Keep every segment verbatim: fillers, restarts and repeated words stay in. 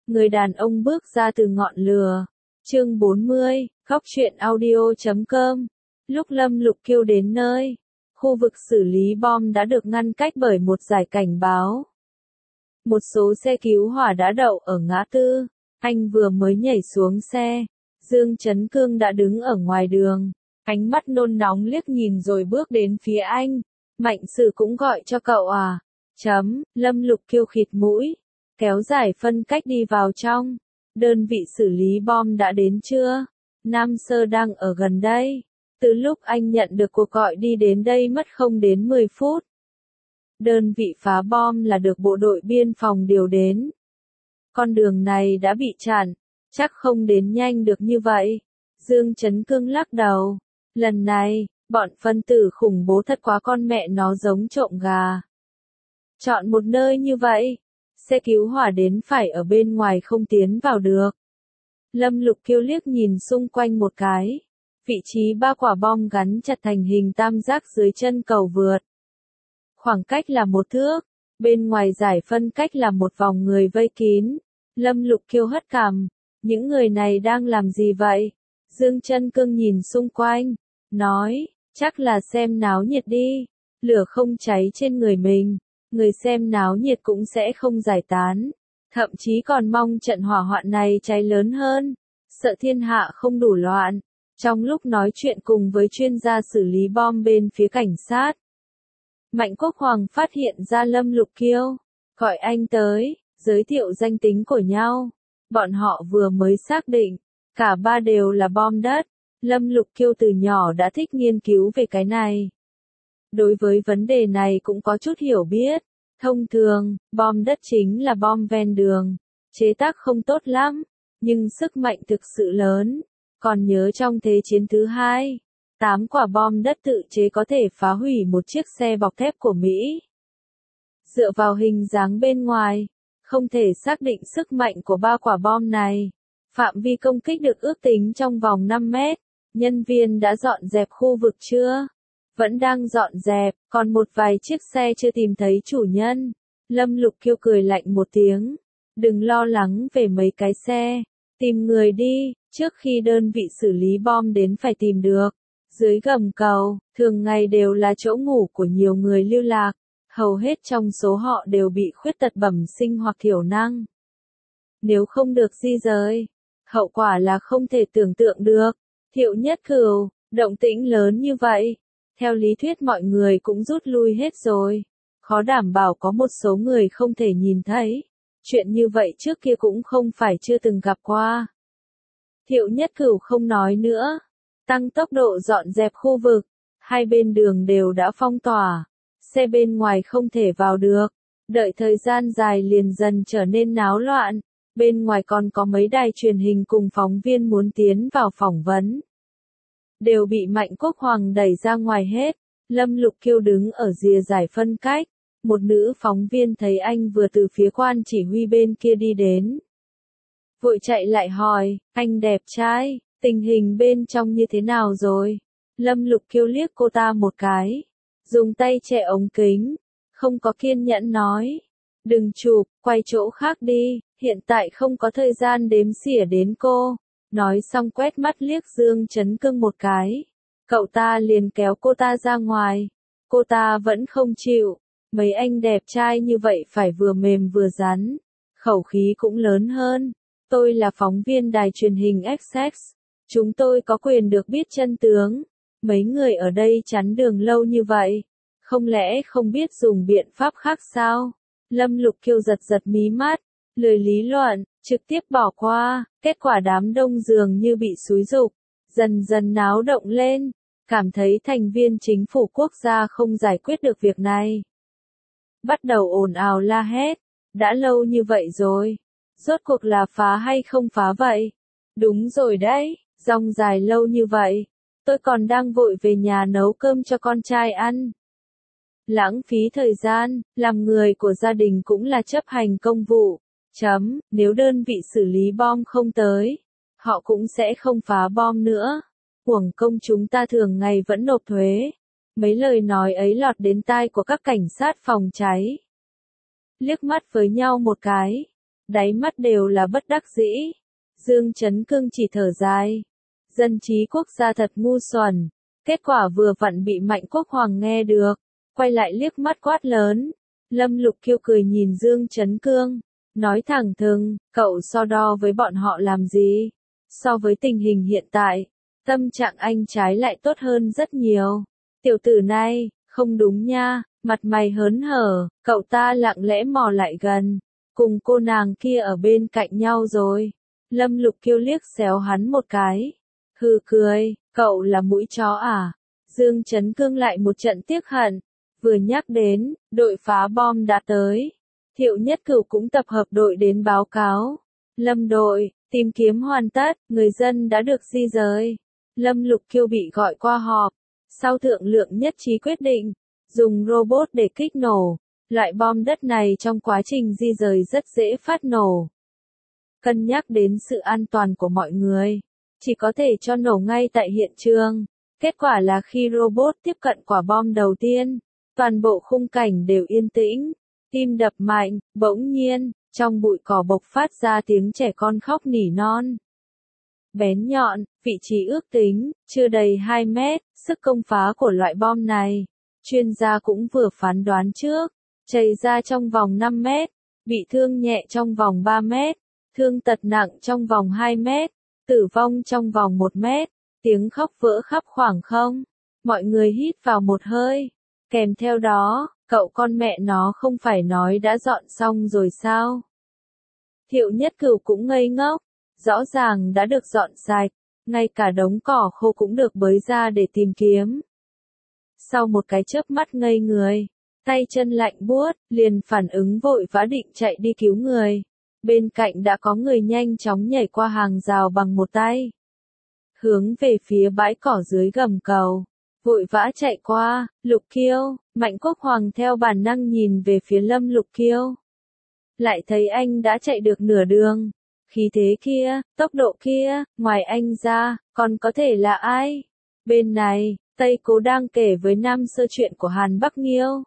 Người đàn ông bước ra từ ngọn lửa. Chương bốn mươi, góc truyện audio chấm com. Lúc Lâm Lục Kiêu đến nơi, khu vực xử lý bom đã được ngăn cách bởi một dải cảnh báo. Một số xe cứu hỏa đã đậu ở ngã tư. Anh vừa mới nhảy xuống xe. Dương Chấn Cương đã đứng ở ngoài đường. Ánh mắt nôn nóng liếc nhìn rồi bước đến phía anh. Mạnh Sử cũng gọi cho cậu à? Chấm, Lâm Lục Kiêu khịt mũi. Kéo giải phân cách đi vào trong. Đơn vị xử lý bom đã đến chưa? Nam Sơ đang ở gần đây. Từ lúc anh nhận được cuộc gọi đi đến đây mất không đến mười phút. Đơn vị phá bom là được bộ đội biên phòng điều đến. Con đường này đã bị chặn, chắc không đến nhanh được như vậy. Dương Chấn Cương lắc đầu. Lần này, bọn phân tử khủng bố thật quá, con mẹ nó giống trộm gà. Chọn một nơi như vậy, xe cứu hỏa đến phải ở bên ngoài không tiến vào được. Lâm Lục Kiêu liếc nhìn xung quanh một cái. Vị trí ba quả bom gắn chặt thành hình tam giác dưới chân cầu vượt. Khoảng cách là một thước, bên ngoài giải phân cách là một vòng người vây kín. Lâm Lục Kiêu hất cằm, những người này đang làm gì vậy? Dương Chấn Cương nhìn xung quanh, nói, chắc là xem náo nhiệt đi, lửa không cháy trên người mình, người xem náo nhiệt cũng sẽ không giải tán, thậm chí còn mong trận hỏa hoạn này cháy lớn hơn, sợ thiên hạ không đủ loạn. Trong lúc nói chuyện cùng với chuyên gia xử lý bom bên phía cảnh sát, Mạnh Quốc Hoàng phát hiện ra Lâm Lục Kiêu, gọi anh tới, giới thiệu danh tính của nhau. Bọn họ vừa mới xác định, cả ba đều là bom đất. Lâm Lục Kiêu từ nhỏ đã thích nghiên cứu về cái này. Đối với vấn đề này cũng có chút hiểu biết. Thông thường, bom đất chính là bom ven đường. Chế tác không tốt lắm, nhưng sức mạnh thực sự lớn. Còn nhớ trong Thế chiến thứ hai, tám quả bom đất tự chế có thể phá hủy một chiếc xe bọc thép của Mỹ. Dựa vào hình dáng bên ngoài, không thể xác định sức mạnh của ba quả bom này. Phạm vi công kích được ước tính trong vòng năm mét. Nhân viên đã dọn dẹp khu vực chưa? Vẫn đang dọn dẹp, còn một vài chiếc xe chưa tìm thấy chủ nhân. Lâm Lục Kiêu cười lạnh một tiếng. Đừng lo lắng về mấy cái xe. Tìm người đi, trước khi đơn vị xử lý bom đến phải tìm được. Dưới gầm cầu, thường ngày đều là chỗ ngủ của nhiều người lưu lạc. Hầu hết trong số họ đều bị khuyết tật bẩm sinh hoặc thiểu năng. Nếu không được di rời, hậu quả là không thể tưởng tượng được. Thiệu Nhất Cửu, động tĩnh lớn như vậy. Theo lý thuyết mọi người cũng rút lui hết rồi. Khó đảm bảo có một số người không thể nhìn thấy. Chuyện như vậy trước kia cũng không phải chưa từng gặp qua. Thiệu Nhất Cửu không nói nữa. Tăng tốc độ dọn dẹp khu vực. Hai bên đường đều đã phong tỏa. Xe bên ngoài không thể vào được. Đợi thời gian dài liền dần trở nên náo loạn. Bên ngoài còn có mấy đài truyền hình cùng phóng viên muốn tiến vào phỏng vấn. Đều bị Mạnh Quốc Hoàng đẩy ra ngoài hết. Lâm Lục Kiêu đứng ở rìa giải phân cách. Một nữ phóng viên thấy anh vừa từ phía quan chỉ huy bên kia đi đến. Vội chạy lại hỏi, anh đẹp trai, tình hình bên trong như thế nào rồi? Lâm Lục Kiêu liếc cô ta một cái. Dùng tay che ống kính. Không có kiên nhẫn nói. Đừng chụp, quay chỗ khác đi, hiện tại không có thời gian đếm xỉa đến cô. Nói xong quét mắt liếc Dương Chấn Cương một cái. Cậu ta liền kéo cô ta ra ngoài. Cô ta vẫn không chịu. Mấy anh đẹp trai như vậy phải vừa mềm vừa rắn. Khẩu khí cũng lớn hơn. Tôi là phóng viên đài truyền hình Essex. Chúng tôi có quyền được biết chân tướng. Mấy người ở đây chắn đường lâu như vậy. Không lẽ không biết dùng biện pháp khác sao? Lâm Lục Kiêu giật giật mí mắt. Lười lý luận, trực tiếp bỏ qua. Kết quả đám đông dường như bị xúi giục. Dần dần náo động lên. Cảm thấy thành viên chính phủ quốc gia không giải quyết được việc này. Bắt đầu ồn ào la hét. Đã lâu như vậy rồi. Rốt cuộc là phá hay không phá vậy? Đúng rồi đấy, dòng dài lâu như vậy. Tôi còn đang vội về nhà nấu cơm cho con trai ăn. Lãng phí thời gian, làm người của gia đình cũng là chấp hành công vụ. Chấm, nếu đơn vị xử lý bom không tới, họ cũng sẽ không phá bom nữa. Uổng công chúng ta thường ngày vẫn nộp thuế. Mấy lời nói ấy lọt đến tai của các cảnh sát phòng cháy. Liếc mắt với nhau một cái. đáy mắt đều là bất đắc dĩ. Dương Chấn Cương chỉ thở dài. Dân trí quốc gia thật ngu xuẩn. Kết quả vừa vặn bị Mạnh Quốc Hoàng nghe được. Quay lại liếc mắt quát lớn. Lâm Lục Kiêu cười nhìn Dương Chấn Cương. Nói thẳng thừng, cậu so đo với bọn họ làm gì? So với tình hình hiện tại, tâm trạng anh trái lại tốt hơn rất nhiều. Tiểu tử này, không đúng nha, mặt mày hớn hở, cậu ta lặng lẽ mò lại gần, cùng cô nàng kia ở bên cạnh nhau rồi. Lâm Lục Kiêu liếc xéo hắn một cái. Hừ cười, cậu là mũi chó à? Dương Chấn Cương lại một trận tiếc hận. Vừa nhắc đến, đội phá bom đã tới. Thiệu Nhất Cửu cũng tập hợp đội đến báo cáo. Lâm đội, tìm kiếm hoàn tất, người dân đã được di rời. Lâm Lục Kiêu bị gọi qua họp. Sau thượng lượng nhất trí quyết định, dùng robot để kích nổ. Loại bom đất này trong quá trình di rời rất dễ phát nổ. Cân nhắc đến sự an toàn của mọi người, chỉ có thể cho nổ ngay tại hiện trường. Kết quả là khi robot tiếp cận quả bom đầu tiên, toàn bộ khung cảnh đều yên tĩnh, tim đập mạnh, bỗng nhiên, trong bụi cỏ bộc phát ra tiếng trẻ con khóc nỉ non. Bén nhọn, vị trí ước tính, chưa đầy hai mét, sức công phá của loại bom này. Chuyên gia cũng vừa phán đoán trước, chảy ra trong vòng năm mét, bị thương nhẹ trong vòng ba mét, thương tật nặng trong vòng hai mét, tử vong trong vòng một mét, tiếng khóc vỡ khắp khoảng không. Mọi người hít vào một hơi, kèm theo đó, cậu con mẹ nó không phải nói đã dọn xong rồi sao? Thiệu Nhất Cửu cũng ngây ngốc, rõ ràng đã được dọn sạch, ngay cả đống cỏ khô cũng được bới ra để tìm kiếm. Sau một cái chớp mắt ngây người, tay chân lạnh buốt, liền phản ứng vội vã định chạy đi cứu người. Bên cạnh đã có người nhanh chóng nhảy qua hàng rào bằng một tay. Hướng về phía bãi cỏ dưới gầm cầu. Vội vã chạy qua, Lục Kiêu, Mạnh Quốc Hoàng theo bản năng nhìn về phía Lâm Lục Kiêu. Lại thấy anh đã chạy được nửa đường. Khí thế kia, tốc độ kia, ngoài anh ra, còn có thể là ai? Bên này, Tây Cố đang kể với Nam Sơ chuyện của Hàn Bắc Nghiêu.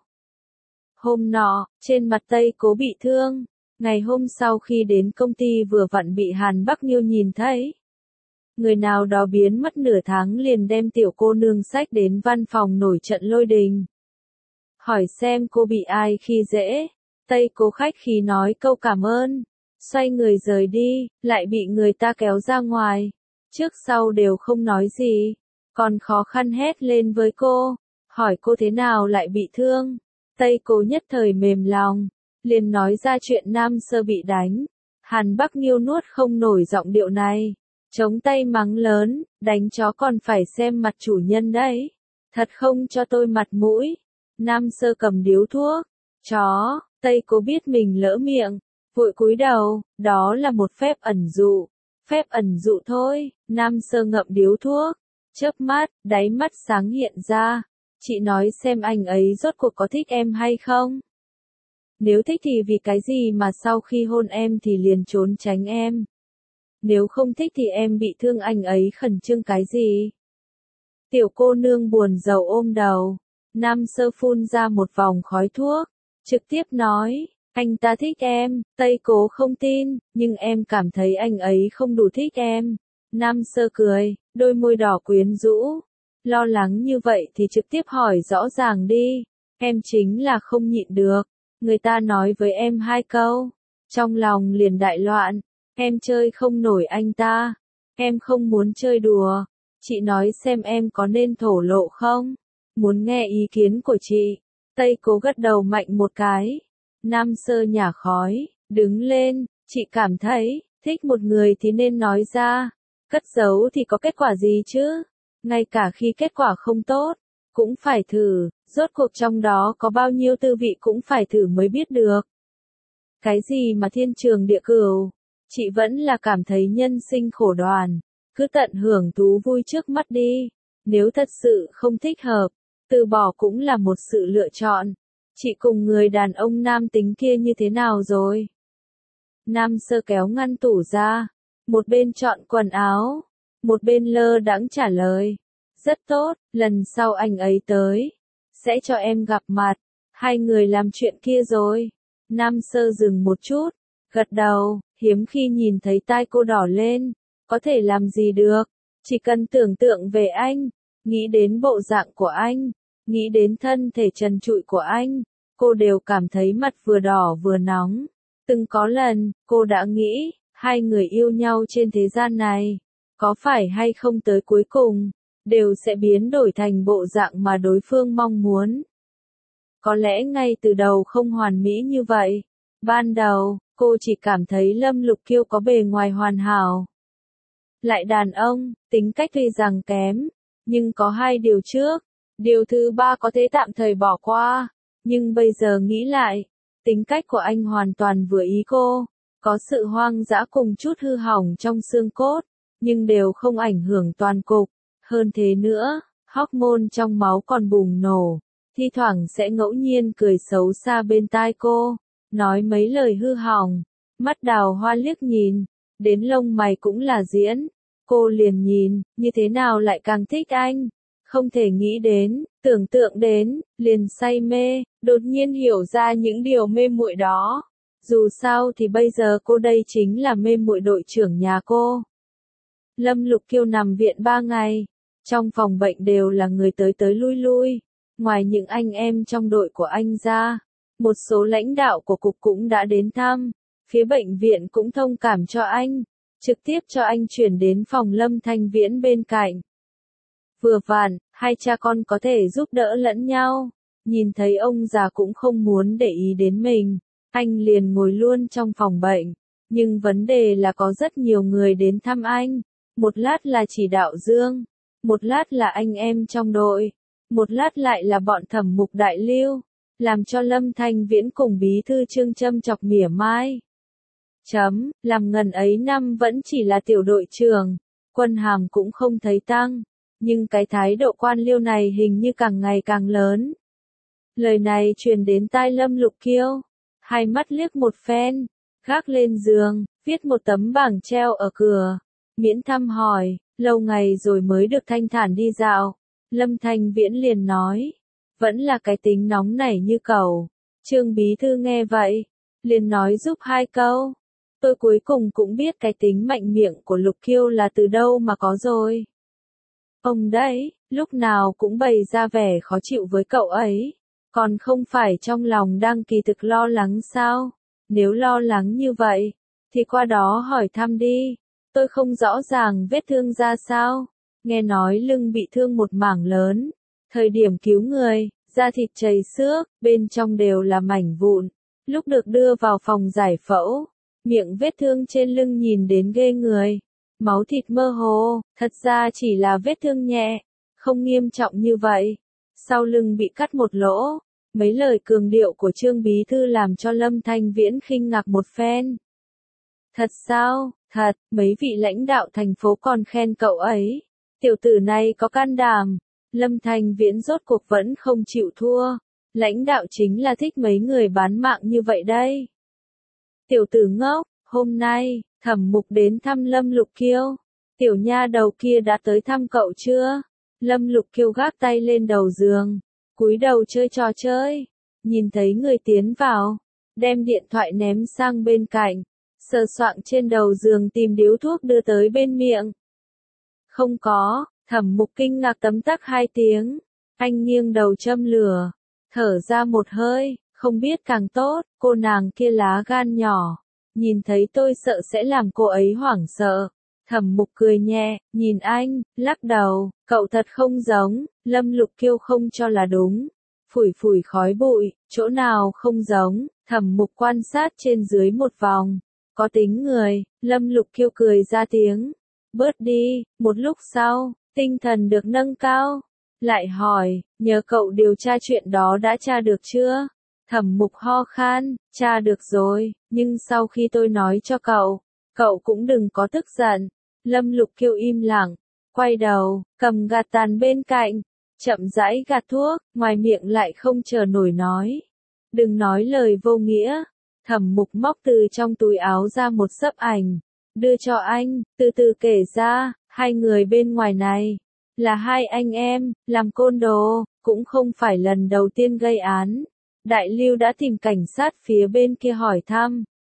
Hôm nọ, trên mặt Tây Cố bị thương. Ngày hôm sau khi đến công ty vừa vặn bị Hàn Bắc Nghiêu nhìn thấy. Người nào đó biến mất nửa tháng liền đem tiểu cô nương sách đến văn phòng nổi trận lôi đình. Hỏi xem cô bị ai khi dễ. Tây Cố khách khí nói câu cảm ơn. Xoay người rời đi, lại bị người ta kéo ra ngoài. Trước sau đều không nói gì. Còn khó khăn hét lên với cô. Hỏi cô thế nào lại bị thương. Tây Cố nhất thời mềm lòng. Liền nói ra chuyện Nam Sơ bị đánh. Hàn Bắc Nghiêu nuốt không nổi giọng điệu này. Chống tay mắng lớn, đánh chó còn phải xem mặt chủ nhân đấy. Thật không cho tôi mặt mũi. Nam Sơ cầm điếu thuốc. Chó, Tây Cố biết mình lỡ miệng. Vội cúi đầu, đó là một phép ẩn dụ. Phép ẩn dụ thôi, Nam Sơ ngậm điếu thuốc. Chớp mắt, đáy mắt sáng hiện ra. Chị nói xem anh ấy rốt cuộc có thích em hay không? Nếu thích thì vì cái gì mà sau khi hôn em thì liền trốn tránh em? Nếu không thích thì em bị thương anh ấy khẩn trương cái gì? Tiểu cô nương buồn rầu ôm đầu. Nam Sơ phun ra một vòng khói thuốc. Trực tiếp nói, anh ta thích em. Tây Cố không tin, nhưng em cảm thấy anh ấy không đủ thích em. Nam Sơ cười, đôi môi đỏ quyến rũ. Lo lắng như vậy thì trực tiếp hỏi rõ ràng đi. Em chính là không nhịn được. Người ta nói với em hai câu. Trong lòng liền đại loạn. Em chơi không nổi anh ta. Em không muốn chơi đùa. Chị nói xem em có nên thổ lộ không? Muốn nghe ý kiến của chị. Tây Cố gật đầu mạnh một cái. Nam Sơ nhả khói, đứng lên. Chị cảm thấy, thích một người thì nên nói ra. Cất giấu thì có kết quả gì chứ? Ngay cả khi kết quả không tốt, cũng phải thử. Rốt cuộc trong đó có bao nhiêu tư vị cũng phải thử mới biết được. Cái gì mà thiên trường địa cửu? Chị vẫn là cảm thấy nhân sinh khổ đoàn. Cứ tận hưởng thú vui trước mắt đi. Nếu thật sự không thích hợp, từ bỏ cũng là một sự lựa chọn. Chị cùng người đàn ông nam tính kia như thế nào rồi? Nam Sơ kéo ngăn tủ ra. Một bên chọn quần áo. Một bên lơ đãng trả lời. Rất tốt, lần sau anh ấy tới. Sẽ cho em gặp mặt. Hai người làm chuyện kia rồi. Nam Sơ dừng một chút. gật đầu, hiếm khi nhìn thấy tai cô đỏ lên, có thể làm gì được, chỉ cần tưởng tượng về anh, nghĩ đến bộ dạng của anh, nghĩ đến thân thể trần trụi của anh, cô đều cảm thấy mặt vừa đỏ vừa nóng. Từng có lần, cô đã nghĩ, hai người yêu nhau trên thế gian này, có phải hay không tới cuối cùng, đều sẽ biến đổi thành bộ dạng mà đối phương mong muốn. Có lẽ ngay từ đầu không hoàn mỹ như vậy. Ban đầu, cô chỉ cảm thấy Lâm Lục Kiêu có bề ngoài hoàn hảo. Lại đàn ông, tính cách tuy rằng kém, nhưng có hai điều trước. Điều thứ ba có thể tạm thời bỏ qua. Nhưng bây giờ nghĩ lại, tính cách của anh hoàn toàn vừa ý cô. Có sự hoang dã cùng chút hư hỏng trong xương cốt, nhưng đều không ảnh hưởng toàn cục. Hơn thế nữa, hormone trong máu còn bùng nổ. Thi thoảng sẽ ngẫu nhiên cười xấu xa bên tai cô, nói mấy lời hư hỏng, mắt đào hoa liếc nhìn, đến lông mày cũng là diễn. Cô liền nhìn, như thế nào lại càng thích anh, không thể nghĩ đến, tưởng tượng đến, liền say mê, đột nhiên hiểu ra những điều mê muội đó. Dù sao thì bây giờ cô đây chính là mê muội đội trưởng nhà cô. Lâm Lục Kiêu nằm viện ba ngày, trong phòng bệnh đều là người tới tới lui lui. Ngoài những anh em trong đội của anh ra, một số lãnh đạo của cục cũng đã đến thăm, phía bệnh viện cũng thông cảm cho anh, trực tiếp cho anh chuyển đến phòng Lâm Thanh Viễn bên cạnh. Vừa vặn, hai cha con có thể giúp đỡ lẫn nhau, nhìn thấy ông già cũng không muốn để ý đến mình, anh liền ngồi luôn trong phòng bệnh, nhưng vấn đề là có rất nhiều người đến thăm anh, một lát là chỉ đạo Dương, một lát là anh em trong đội. Một lát lại là bọn Thẩm Mục Đại Lưu, làm cho Lâm Thanh Viễn cùng bí thư Trương châm chọc mỉa mai. Chấm, làm ngần ấy năm vẫn chỉ là tiểu đội trưởng, quân hàm cũng không thấy tăng, nhưng cái thái độ quan liêu này hình như càng ngày càng lớn. Lời này truyền đến tai Lâm Lục Kiêu, hai mắt liếc một phen, gác lên giường, viết một tấm bảng treo ở cửa, miễn thăm hỏi, lâu ngày rồi mới được thanh thản đi dạo. Lâm Thanh Viễn liền nói, vẫn là cái tính nóng nảy như cẩu. Trương bí thư nghe vậy, liền nói giúp hai câu. Tôi cuối cùng cũng biết cái tính mạnh miệng của Lục Kiêu là từ đâu mà có rồi. Ông đấy, lúc nào cũng bày ra vẻ khó chịu với cậu ấy, còn không phải trong lòng đang kỳ thực lo lắng sao? Nếu lo lắng như vậy, thì qua đó hỏi thăm đi. Tôi không rõ ràng vết thương ra sao. Nghe nói lưng bị thương một mảng lớn, thời điểm cứu người, da thịt chảy xước, bên trong đều là mảnh vụn. Lúc được đưa vào phòng giải phẫu, miệng vết thương trên lưng nhìn đến ghê người, máu thịt mơ hồ, thật ra chỉ là vết thương nhẹ, không nghiêm trọng như vậy. Sau lưng bị cắt một lỗ, mấy lời cường điệu của Trương bí thư làm cho Lâm Thanh Viễn khinh ngạc một phen. Thật sao? Thật, mấy vị lãnh đạo thành phố còn khen cậu ấy. Tiểu tử này có can đảm, Lâm Thanh Viễn rốt cuộc vẫn không chịu thua, lãnh đạo chính là thích mấy người bán mạng như vậy đây. Tiểu tử ngốc, hôm nay, Thẩm Mục đến thăm Lâm Lục Kiêu, tiểu nha đầu kia đã tới thăm cậu chưa? Lâm Lục Kiêu gác tay lên đầu giường, cúi đầu chơi trò chơi, nhìn thấy người tiến vào, đem điện thoại ném sang bên cạnh, sờ soạng trên đầu giường tìm điếu thuốc đưa tới bên miệng. Không có, Thẩm Mục kinh ngạc tấm tắc hai tiếng, anh nghiêng đầu châm lửa, thở ra một hơi, không biết càng tốt, cô nàng kia lá gan nhỏ, nhìn thấy tôi sợ sẽ làm cô ấy hoảng sợ. Thẩm Mục cười nhẹ, nhìn anh, lắc đầu, cậu thật không giống. Lâm Lục Kiêu không cho là đúng, phủi phủi khói bụi, chỗ nào không giống. Thẩm Mục quan sát trên dưới một vòng, có tính người. Lâm Lục Kiêu cười ra tiếng, bớt đi. Một lúc sau, tinh thần được nâng cao, lại hỏi, nhờ cậu điều tra chuyện đó đã tra được chưa? Thẩm Mục ho khan, tra được rồi, nhưng sau khi tôi nói cho cậu, cậu cũng đừng có tức giận. Lâm Lục Kiêu im lặng, quay đầu, cầm gạt tàn bên cạnh, chậm rãi gạt thuốc, ngoài miệng lại không chờ nổi nói. Đừng nói lời vô nghĩa. Thẩm Mục móc từ trong túi áo ra một xấp ảnh, đưa cho anh, từ từ kể ra, hai người bên ngoài này, là hai anh em, làm côn đồ, cũng không phải lần đầu tiên gây án. Đại Lưu đã tìm cảnh sát phía bên kia hỏi thăm,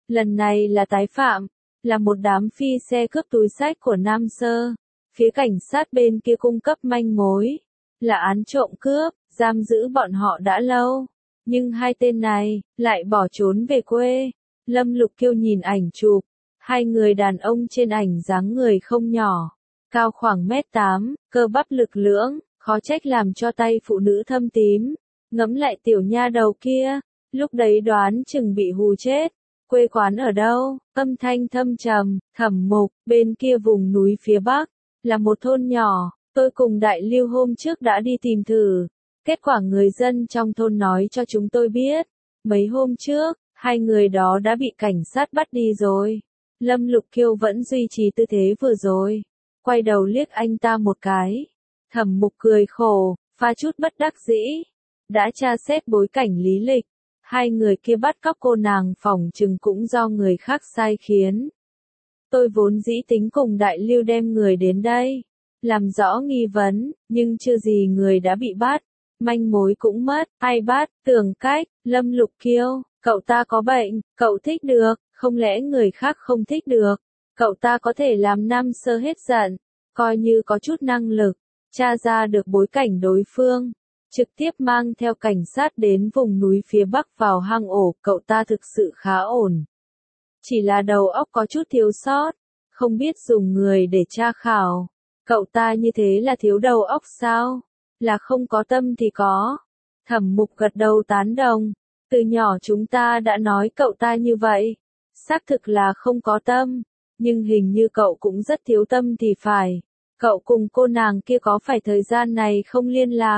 Lần này là tái phạm, là một đám phi xe cướp túi xách của Nam Sơ. Phía cảnh sát bên kia cung cấp manh mối, là án trộm cướp, giam giữ bọn họ đã lâu. Nhưng hai tên này, lại bỏ trốn về quê. Lâm Lục Kiêu nhìn ảnh chụp, hai người đàn ông trên ảnh dáng người không nhỏ, cao khoảng mét tám, cơ bắp lực lưỡng, khó trách làm cho tay phụ nữ thâm tím. Ngẫm lại tiểu nha đầu kia, lúc đấy đoán chừng bị hù chết. Quê quán ở đâu? Âm thanh thâm trầm, Thẩm Mục, bên kia vùng núi phía bắc, là một thôn nhỏ, tôi cùng Đại Lưu hôm trước đã đi tìm thử. Kết quả người dân trong thôn nói cho chúng tôi biết, mấy hôm trước, hai người đó đã bị cảnh sát bắt đi rồi. Lâm Lục Kiêu vẫn duy trì tư thế vừa rồi, quay đầu liếc anh ta một cái. Thẩm Mục cười khổ, pha chút bất đắc dĩ. Đã tra xét bối cảnh lý lịch, hai người kia bắt cóc cô nàng phỏng chừng cũng do người khác sai khiến. Tôi vốn dĩ tính cùng Đại Lưu đem người đến đây, làm rõ nghi vấn, nhưng chưa gì người đã bị bắt, manh mối cũng mất, ai bắt, Tưởng Cách, Lâm Lục Kiêu, cậu ta có bệnh, cậu thích được, không lẽ người khác không thích được, cậu ta có thể làm Nam Sơ hết giận, coi như có chút năng lực, tra ra được bối cảnh đối phương. Trực tiếp mang theo cảnh sát đến vùng núi phía bắc vào hang ổ, cậu ta thực sự khá ổn. Chỉ là đầu óc có chút thiếu sót, không biết dùng người để tra khảo. Cậu ta như thế là thiếu đầu óc sao? Là không có tâm thì có. Thẩm Mục gật đầu tán đồng. Từ nhỏ chúng ta đã nói cậu ta như vậy. Xác thực là không có tâm. Nhưng hình như cậu cũng rất thiếu tâm thì phải. Cậu cùng cô nàng kia có phải thời gian này không liên lạc?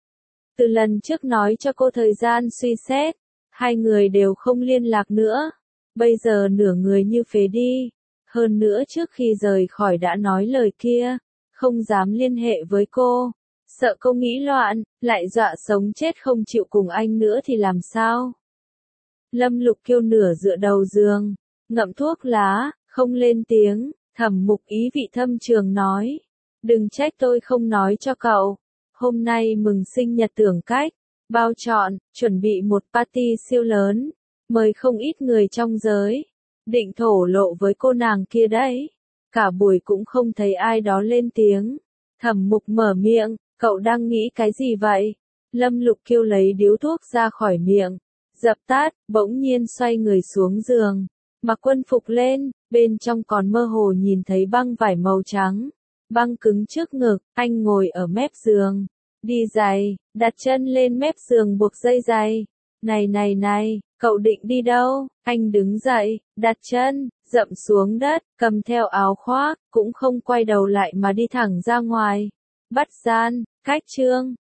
Từ lần trước nói cho cô thời gian suy xét, hai người đều không liên lạc nữa. Bây giờ nửa người như phế đi. Hơn nữa trước khi rời khỏi đã nói lời kia, không dám liên hệ với cô. Sợ cô nghĩ loạn, lại dọa sống chết không chịu cùng anh nữa thì làm sao? Lâm Lục Kiêu nửa dựa đầu giường, ngậm thuốc lá, không lên tiếng. Thẩm Mục ý vị thâm trường nói. Đừng trách tôi không nói cho cậu. Hôm nay mừng sinh nhật Tưởng Cách, bao trọn, chuẩn bị một party siêu lớn, mời không ít người trong giới, định thổ lộ với cô nàng kia đấy. Cả buổi cũng không thấy ai đó lên tiếng. Thẩm Mục mở miệng, cậu đang nghĩ cái gì vậy? Lâm Lục Kiêu lấy điếu thuốc ra khỏi miệng, dập tắt, bỗng nhiên xoay người xuống giường, mặc quân phục lên, bên trong còn mơ hồ nhìn thấy băng vải màu trắng. Băng cứng trước ngực, anh ngồi ở mép giường, đi giày, đặt chân lên mép giường buộc dây giày. Này này này, cậu định đi đâu? Anh đứng dậy, đặt chân, dậm xuống đất, cầm theo áo khoác, cũng không quay đầu lại mà đi thẳng ra ngoài. Bắt gian, cách chương.